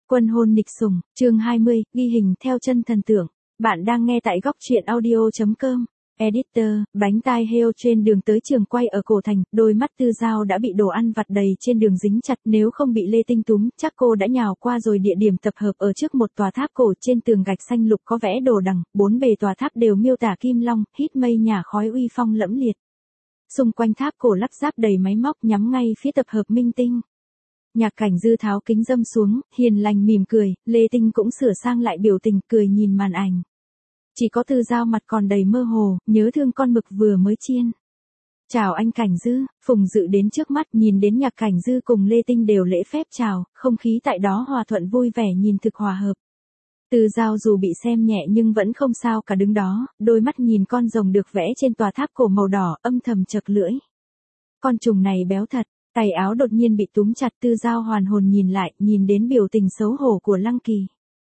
Quân hôn nịch sủng, chương 20, ghi hình theo chân thần tượng. Bạn đang nghe tại góc truyện audio.com. Editor, bánh tai heo trên đường tới trường quay ở cổ thành, đôi mắt Tư Giao đã bị đồ ăn vặt đầy trên đường dính chặt, nếu không bị Lê Tinh túm, chắc cô đã nhào qua rồi. Địa điểm tập hợp ở trước một tòa tháp cổ, trên tường gạch xanh lục có vẽ đồ đằng, bốn bề tòa tháp đều miêu tả kim long, hít mây nhả khói uy phong lẫm liệt. Xung quanh tháp cổ lắp ráp đầy máy móc nhắm ngay phía tập hợp minh tinh. Nhạc Cảnh Dư tháo kính dâm xuống, hiền lành mỉm cười, Lê Tinh cũng sửa sang lại biểu tình, cười nhìn màn ảnh. Chỉ có Tư Giao mặt còn đầy mơ hồ, nhớ thương con mực vừa mới chiên. Chào anh Cảnh Dư, Phùng Dự đến trước mắt, nhìn đến Nhạc Cảnh Dư cùng Lê Tinh đều lễ phép chào, không khí tại đó hòa thuận vui vẻ, nhìn thực hòa hợp. Tư Giao dù bị xem nhẹ nhưng vẫn không sao cả, đứng đó, đôi mắt nhìn con rồng được vẽ trên tòa tháp cổ màu đỏ, âm thầm chật lưỡi. Con trùng này béo thật. Tay áo đột nhiên bị túm chặt, Tư Giao hoàn hồn nhìn lại, nhìn đến biểu tình xấu hổ của Lăng Kỳ.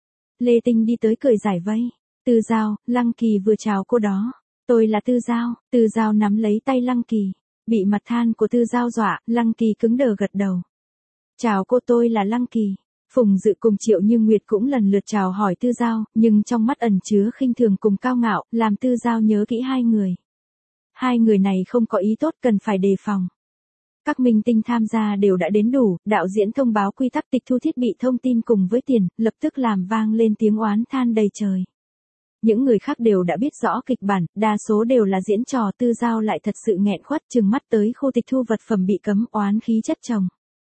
Lê Tinh đi tới cười giải vây. Tư Giao, Lăng Kỳ vừa chào cô đó. Tôi là Tư Giao. Tư Giao nắm lấy tay Lăng Kỳ. Bị mặt than của Tư Giao dọa, Lăng Kỳ cứng đờ gật đầu. Chào cô, tôi là Lăng Kỳ. Phùng Dự cùng Triệu Như Nguyệt cũng lần lượt chào hỏi Tư Giao, nhưng trong mắt ẩn chứa khinh thường cùng cao ngạo, làm Tư Giao nhớ kỹ hai người. Hai người này không có ý tốt, cần phải đề phòng. Các minh tinh tham gia đều đã đến đủ, đạo diễn thông báo quy tắc tịch thu thiết bị thông tin cùng với tiền, lập tức làm vang lên tiếng oán than đầy trời. Những người khác đều đã biết rõ kịch bản, đa số đều là diễn trò. Tư Giao lại thật sự nghẹn khuất, trừng mắt tới khu tịch thu vật phẩm bị cấm, oán khí chất chồng.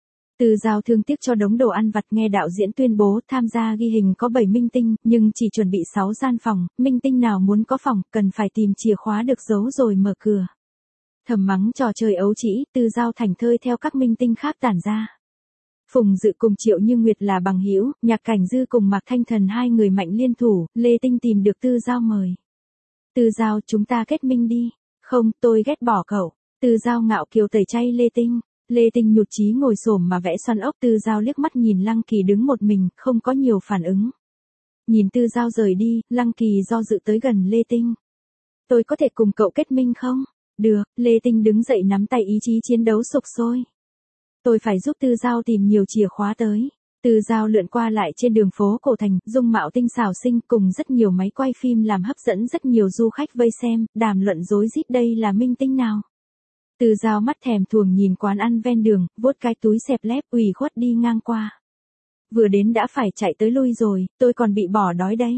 Tư Giao thương tiếc cho đống đồ ăn vặt, nghe đạo diễn tuyên bố tham gia ghi hình có 7 minh tinh, nhưng chỉ chuẩn bị 6 gian phòng, minh tinh nào muốn có phòng, cần phải tìm chìa khóa được giấu rồi mở cửa. Thầm mắng trò chơi ấu trĩ, Tư Giao thảnh thơi theo các minh tinh khác tản ra. Phùng Dự cùng Triệu Như Nguyệt là bằng hữu, Nhạc Cảnh Dư cùng Mạc Thanh Thần hai người mạnh liên thủ, Lê Tinh tìm được Tư Giao mời. Tư Giao, chúng ta kết minh đi. Không, tôi ghét bỏ cậu. Tư Giao ngạo kiều tẩy chay Lê Tinh. Lê Tinh nhụt chí ngồi xổm mà vẽ xoăn ốc. Tư Giao liếc mắt nhìn Lăng Kỳ đứng một mình, không có nhiều phản ứng. Nhìn Tư Giao rời đi, Lăng Kỳ do dự tới gần Lê Tinh. Tôi có thể cùng cậu kết minh không? Được, Lê Tinh đứng dậy nắm tay, ý chí chiến đấu sục sôi. Tôi phải giúp Tư Giao tìm nhiều chìa khóa tới. Tư Giao lượn qua lại trên đường phố cổ thành, dung mạo tinh xảo xinh cùng rất nhiều máy quay phim làm hấp dẫn rất nhiều du khách vây xem, đàm luận rối rít đây là minh tinh nào. Tư Giao mắt thèm thuồng nhìn quán ăn ven đường, vuốt cái túi xẹp lép, ủy khuất đi ngang qua. Vừa đến đã phải chạy tới lui rồi, tôi còn bị bỏ đói đây.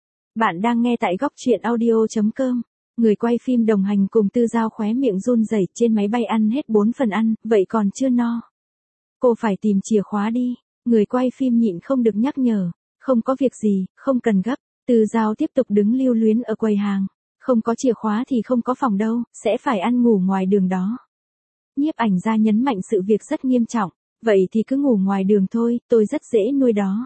Bạn đang nghe tại góc truyện audio.com. Người quay phim đồng hành cùng Tư Giao khóe miệng run rẩy, trên máy bay ăn hết 4 phần ăn, vậy còn chưa no. Cô phải tìm chìa khóa đi. Người quay phim nhịn không được nhắc nhở. Không có việc gì, không cần gấp. Tư Giao tiếp tục đứng lưu luyến ở quầy hàng. Không có chìa khóa thì không có phòng đâu, sẽ phải ăn ngủ ngoài đường đó. Nhiếp ảnh gia nhấn mạnh sự việc rất nghiêm trọng. Vậy thì cứ ngủ ngoài đường thôi, tôi rất dễ nuôi đó.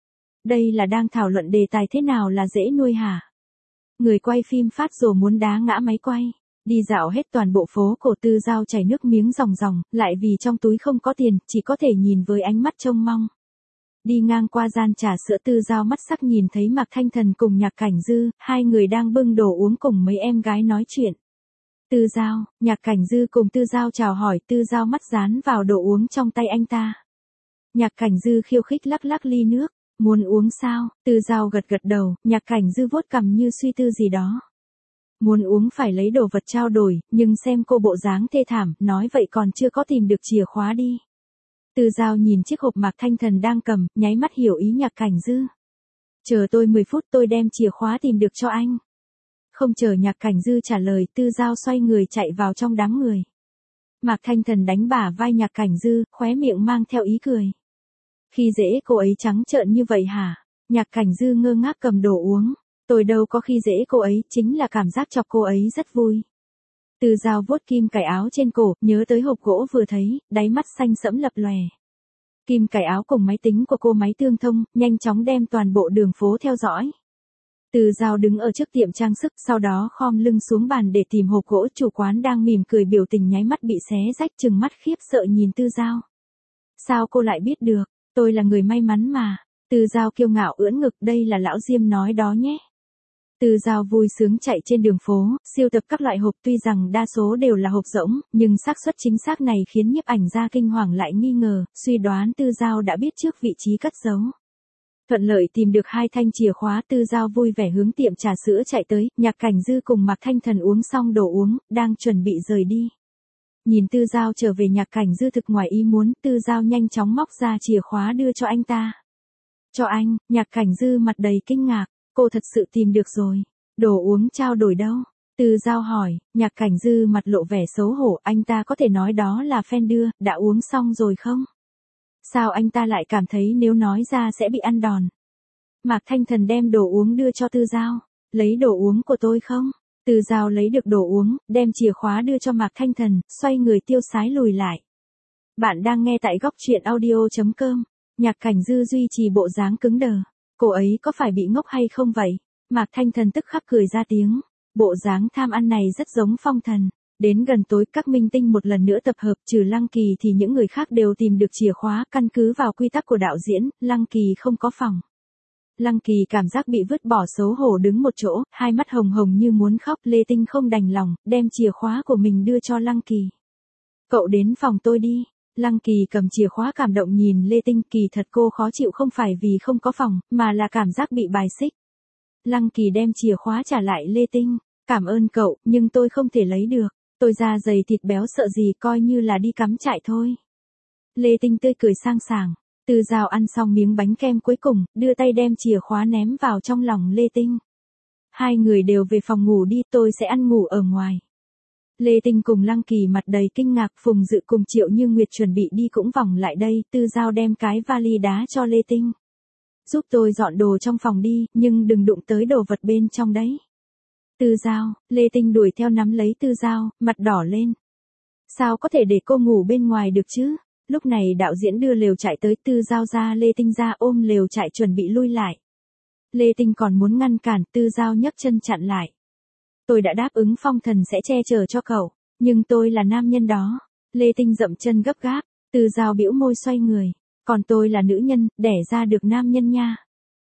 Đây là đang thảo luận đề tài thế nào là dễ nuôi hả? Người quay phim phát rồ muốn đá ngã máy quay. Đi dạo hết toàn bộ phố cổ, Tư Giao chảy nước miếng ròng ròng, lại vì trong túi không có tiền, chỉ có thể nhìn với ánh mắt trông mong. Đi ngang qua gian trà sữa, Tư Giao mắt sắc nhìn thấy Mạc Thanh Thần cùng Nhạc Cảnh Dư, hai người đang bưng đồ uống cùng mấy em gái nói chuyện. Tư Giao, Nhạc Cảnh Dư cùng Tư Giao chào hỏi, Tư Giao mắt dán vào đồ uống trong tay anh ta. Nhạc Cảnh Dư khiêu khích lắc lắc ly nước. Muốn uống sao? Tư Giao gật gật đầu, Nhạc Cảnh Dư vuốt cằm như suy tư gì đó. Muốn uống phải lấy đồ vật trao đổi, nhưng xem cô bộ dáng thê thảm, nói vậy còn chưa có tìm được chìa khóa đi. Tư Giao nhìn chiếc hộp Mạc Thanh Thần đang cầm, nháy mắt hiểu ý Nhạc Cảnh Dư. Chờ tôi 10 phút, tôi đem chìa khóa tìm được cho anh. Không chờ Nhạc Cảnh Dư trả lời, Tư Giao xoay người chạy vào trong đám người. Mạc Thanh Thần đánh bả vai Nhạc Cảnh Dư, khóe miệng mang theo ý cười. Khi dễ cô ấy trắng trợn như vậy hả? Nhạc Cảnh Dư ngơ ngác cầm đồ uống. Tôi đâu có khi dễ cô ấy, chính là cảm giác chọc cô ấy rất vui. Tư Giao vuốt kim cài áo trên cổ, nhớ tới hộp gỗ vừa thấy, đáy mắt xanh sẫm lập lòe. Kim cài áo cùng máy tính của cô máy tương thông, nhanh chóng đem toàn bộ đường phố theo dõi. Tư Giao đứng ở trước tiệm trang sức, sau đó khom lưng xuống bàn để tìm hộp gỗ. Chủ quán đang mỉm cười, biểu tình nháy mắt bị xé rách, trừng mắt khiếp sợ nhìn Tư Giao. Sao cô lại biết được? Tôi là người may mắn mà. Tư Giao kiêu ngạo ưỡn ngực, đây là lão Diêm nói đó nhé. Tư Giao vui sướng chạy trên đường phố, siêu tập các loại hộp, tuy rằng đa số đều là hộp rỗng, nhưng xác suất chính xác này khiến nhiếp ảnh gia kinh hoàng lại nghi ngờ, suy đoán Tư Giao đã biết trước vị trí cất giấu. Thuận lợi tìm được 2 thanh chìa khóa, Tư Giao vui vẻ hướng tiệm trà sữa chạy tới, Nhạc Cảnh Dư cùng Mạc Thanh Thần uống xong đồ uống, đang chuẩn bị rời đi. Nhìn Tư Giao trở về, Nhạc Cảnh Dư thực ngoài ý muốn, Tư Giao nhanh chóng móc ra chìa khóa đưa cho anh ta. Cho anh, Nhạc Cảnh Dư mặt đầy kinh ngạc, cô thật sự tìm được rồi. Đồ uống trao đổi đâu? Tư Giao hỏi, Nhạc Cảnh Dư mặt lộ vẻ xấu hổ, anh ta có thể nói đó là fan đưa, đã uống xong rồi không? Sao anh ta lại cảm thấy nếu nói ra sẽ bị ăn đòn? Mạc Thanh Thần đem đồ uống đưa cho Tư Giao, lấy đồ uống của tôi không? Tư Giao lấy được đồ uống, đem chìa khóa đưa cho Mạc Thanh Thần, xoay người tiêu sái lùi lại. Bạn đang nghe tại góc truyện audio.com. Nhạc Cảnh Dư duy trì bộ dáng cứng đờ. Cô ấy có phải bị ngốc hay không vậy? Mạc Thanh Thần tức khắc cười ra tiếng. Bộ dáng tham ăn này rất giống Phong Thần. Đến gần tối, các minh tinh một lần nữa tập hợp, trừ Lăng Kỳ thì những người khác đều tìm được chìa khóa, căn cứ vào quy tắc của đạo diễn, Lăng Kỳ không có phòng. Lăng Kỳ cảm giác bị vứt bỏ, xấu hổ đứng một chỗ, hai mắt hồng hồng như muốn khóc. Lê Tinh không đành lòng, đem chìa khóa của mình đưa cho Lăng Kỳ. Cậu đến phòng tôi đi. Lăng Kỳ cầm chìa khóa cảm động nhìn Lê Tinh, kỳ thật cô khó chịu không phải vì không có phòng, mà là cảm giác bị bài xích. Lăng Kỳ đem chìa khóa trả lại Lê Tinh. Cảm ơn cậu, nhưng tôi không thể lấy được. Tôi da dày thịt béo sợ gì, coi như là đi cắm trại thôi. Lê Tinh tươi cười sang sảng. Tư Giao ăn xong miếng bánh kem cuối cùng, đưa tay đem chìa khóa ném vào trong lòng Lê Tinh. Hai người đều về phòng ngủ đi, tôi sẽ ăn ngủ ở ngoài. Lê Tinh cùng Lăng Kỳ mặt đầy kinh ngạc, Phùng Dự cùng Triệu Như Nguyệt chuẩn bị đi cũng vòng lại đây. Tư Giao đem cái vali đá cho Lê Tinh. Giúp tôi dọn đồ trong phòng đi, nhưng đừng đụng tới đồ vật bên trong đấy. Tư Giao, Lê Tinh đuổi theo nắm lấy Tư Giao, mặt đỏ lên. Sao có thể để cô ngủ bên ngoài được chứ? Lúc này đạo diễn đưa lều trại tới, Tư Giao ra, Lê Tinh ra ôm lều trại chuẩn bị lui lại. Lê Tinh còn muốn ngăn cản, Tư Giao nhấc chân chặn lại. Tôi đã đáp ứng Phong Thần sẽ che chở cho cậu, nhưng tôi là nam nhân đó. Lê Tinh dậm chân gấp gáp, Tư Giao bĩu môi xoay người. Còn tôi là nữ nhân, đẻ ra được nam nhân nha.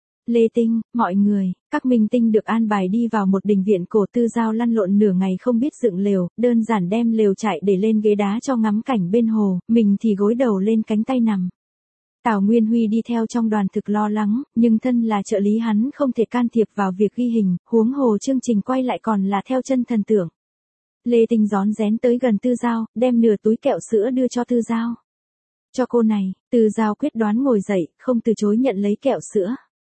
Lê Tinh, mọi người, các minh tinh được an bài đi vào một đình viện cổ. Tư Giao lăn lộn nửa ngày không biết dựng lều, đơn giản đem lều trại để lên ghế đá cho ngắm cảnh bên hồ, mình thì gối đầu lên cánh tay nằm. Tào Nguyên Huy đi theo trong đoàn thực lo lắng, nhưng thân là trợ lý hắn không thể can thiệp vào việc ghi hình, huống hồ chương trình quay lại còn là theo chân thần tượng. Lê Tinh rón rén tới gần Tư Giao, đem nửa túi kẹo sữa đưa cho Tư Giao. Cho cô này. Tư Giao quyết đoán ngồi dậy, không từ chối nhận lấy kẹo sữa.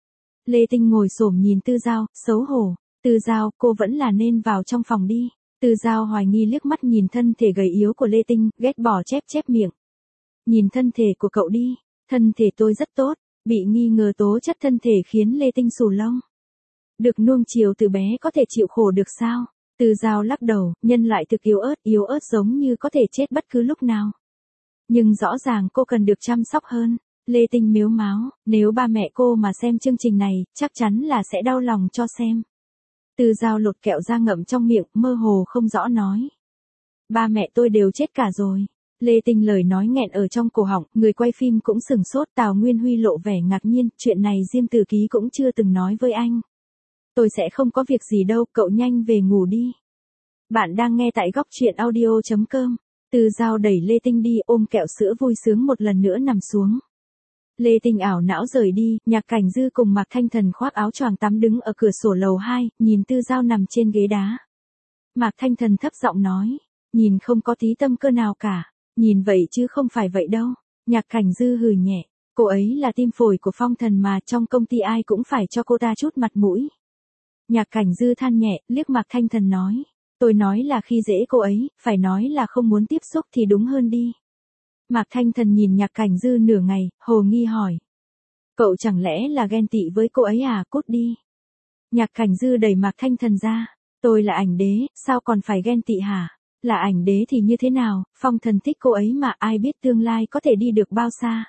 Lê Tinh ngồi xổm nhìn Tư Giao, xấu hổ. Tư Giao, cô vẫn là nên vào trong phòng đi. Tư Giao hoài nghi liếc mắt nhìn thân thể gầy yếu của Lê Tinh, ghét bỏ chép chép miệng. Nhìn thân thể của cậu đi, thân thể tôi rất tốt. Bị nghi ngờ tố chất thân thể khiến Lê Tinh xù lông. Được nuông chiều từ bé có thể chịu khổ được sao? Tư Giao lắc đầu, nhân loại thực yếu ớt giống như có thể chết bất cứ lúc nào. Nhưng rõ ràng cô cần được chăm sóc hơn. Lê Tinh mếu máo, nếu ba mẹ cô mà xem chương trình này, chắc chắn là sẽ đau lòng cho xem. Tư Giao lột kẹo ra ngậm trong miệng, mơ hồ không rõ nói. Ba mẹ tôi đều chết cả rồi. Lê Tinh lời nói nghẹn ở trong cổ họng, người quay phim cũng sửng sốt. Tào Nguyên Huy lộ vẻ ngạc nhiên, chuyện này Diêm Từ Ký cũng chưa từng nói với anh. Tôi sẽ không có việc gì đâu, cậu nhanh về ngủ đi. Bạn đang nghe tại góc truyện audio.com. Tư Giao đẩy Lê Tinh đi, ôm kẹo sữa vui sướng một lần nữa nằm xuống. Lê Tinh ảo não rời đi, Nhạc Cảnh Dư cùng Mạc Thanh Thần khoác áo choàng tắm đứng ở cửa sổ lầu 2, nhìn Tư Giao nằm trên ghế đá. Mạc Thanh Thần thấp giọng nói, nhìn không có tí tâm cơ nào cả, nhìn vậy chứ không phải vậy đâu. Nhạc Cảnh Dư hừ nhẹ, cô ấy là tim phổi của Phong Thần mà, trong công ty ai cũng phải cho cô ta chút mặt mũi. Nhạc Cảnh Dư than nhẹ, liếc Mạc Thanh Thần nói, tôi nói là khi dễ cô ấy, phải nói là không muốn tiếp xúc thì đúng hơn đi. Mạc Thanh Thần nhìn Nhạc Cảnh Dư nửa ngày, hồ nghi hỏi. Cậu chẳng lẽ là ghen tị với cô ấy à, cút đi. Nhạc Cảnh Dư đẩy Mạc Thanh Thần ra. Tôi là ảnh đế, sao còn phải ghen tị hả? Là ảnh đế thì như thế nào, Phong Thần thích cô ấy mà, ai biết tương lai có thể đi được bao xa.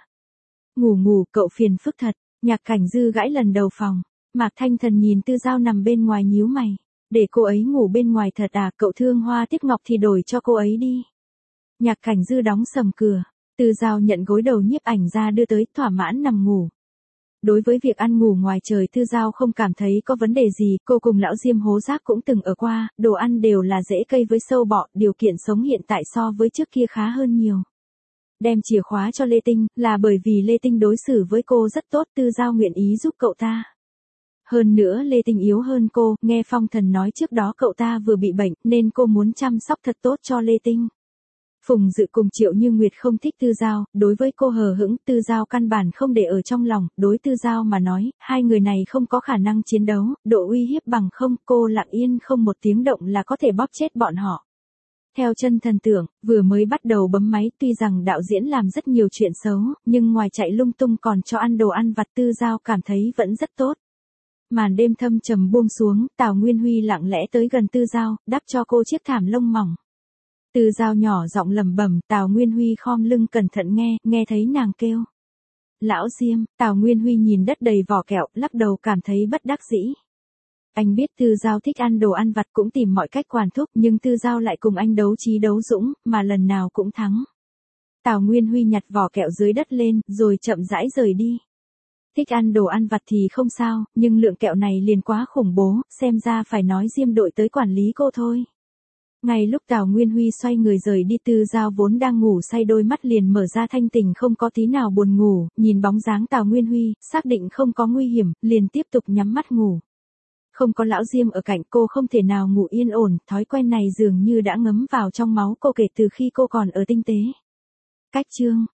Ngủ cậu phiền phức thật. Nhạc Cảnh Dư gãi lần đầu phòng. Mạc Thanh Thần nhìn Tư Giao nằm bên ngoài nhíu mày. Để cô ấy ngủ bên ngoài thật à, cậu thương hoa tiếc ngọc thì đổi cho cô ấy đi. Nhạc Cảnh Dư đóng sầm cửa. Tư Giao nhận gối đầu nhiếp ảnh ra đưa tới, thỏa mãn nằm ngủ. Đối với việc ăn ngủ ngoài trời, Tư Giao không cảm thấy có vấn đề gì, cô cùng lão Diêm hố rác cũng từng ở qua, đồ ăn đều là rễ cây với sâu bọ, điều kiện sống hiện tại so với trước kia khá hơn nhiều. đem chìa khóa cho Lê Tinh, là bởi vì Lê Tinh đối xử với cô rất tốt, Tư Giao nguyện ý giúp cậu ta. Hơn nữa Lê Tinh yếu hơn cô, nghe Phong Thần nói trước đó cậu ta vừa bị bệnh, nên cô muốn chăm sóc thật tốt cho Lê Tinh. Phùng Dự cùng Triệu Như Nguyệt không thích Tư Giao, đối với cô hờ hững, Tư Giao căn bản không để ở trong lòng, đối Tư Giao mà nói, hai người này không có khả năng chiến đấu, độ uy hiếp bằng không, cô lặng yên không một tiếng động là có thể bóp chết bọn họ. Theo chân thần tượng, vừa mới bắt đầu bấm máy, tuy rằng đạo diễn làm rất nhiều chuyện xấu, nhưng ngoài chạy lung tung còn cho ăn đồ ăn vặt, Tư Giao cảm thấy vẫn rất tốt. Màn đêm thâm trầm buông xuống, Tào Nguyên Huy lặng lẽ tới gần Tư Giao, đắp cho cô chiếc thảm lông mỏng. Tư Giao nhỏ giọng lẩm bẩm, Tào Nguyên Huy khom lưng cẩn thận nghe thấy nàng kêu. Lão Diêm, Tào Nguyên Huy nhìn đất đầy vỏ kẹo, lắc đầu cảm thấy bất đắc dĩ. Anh biết Tư Giao thích ăn đồ ăn vặt cũng tìm mọi cách quản thúc, nhưng Tư Giao lại cùng anh đấu trí đấu dũng, mà lần nào cũng thắng. Tào Nguyên Huy nhặt vỏ kẹo dưới đất lên, rồi chậm rãi rời đi. Thích ăn đồ ăn vặt thì không sao, nhưng lượng kẹo này liền quá khủng bố, xem ra phải nói Diêm đội tới quản lý cô thôi. Ngay lúc Tào Nguyên Huy xoay người rời đi, Tư Giao vốn đang ngủ say đôi mắt liền mở ra thanh tỉnh không có tí nào buồn ngủ, nhìn bóng dáng Tào Nguyên Huy, xác định không có nguy hiểm, liền tiếp tục nhắm mắt ngủ. Không có lão Diêm ở cạnh cô không thể nào ngủ yên ổn, thói quen này dường như đã ngấm vào trong máu cô kể từ khi cô còn ở tinh tế. Cách chương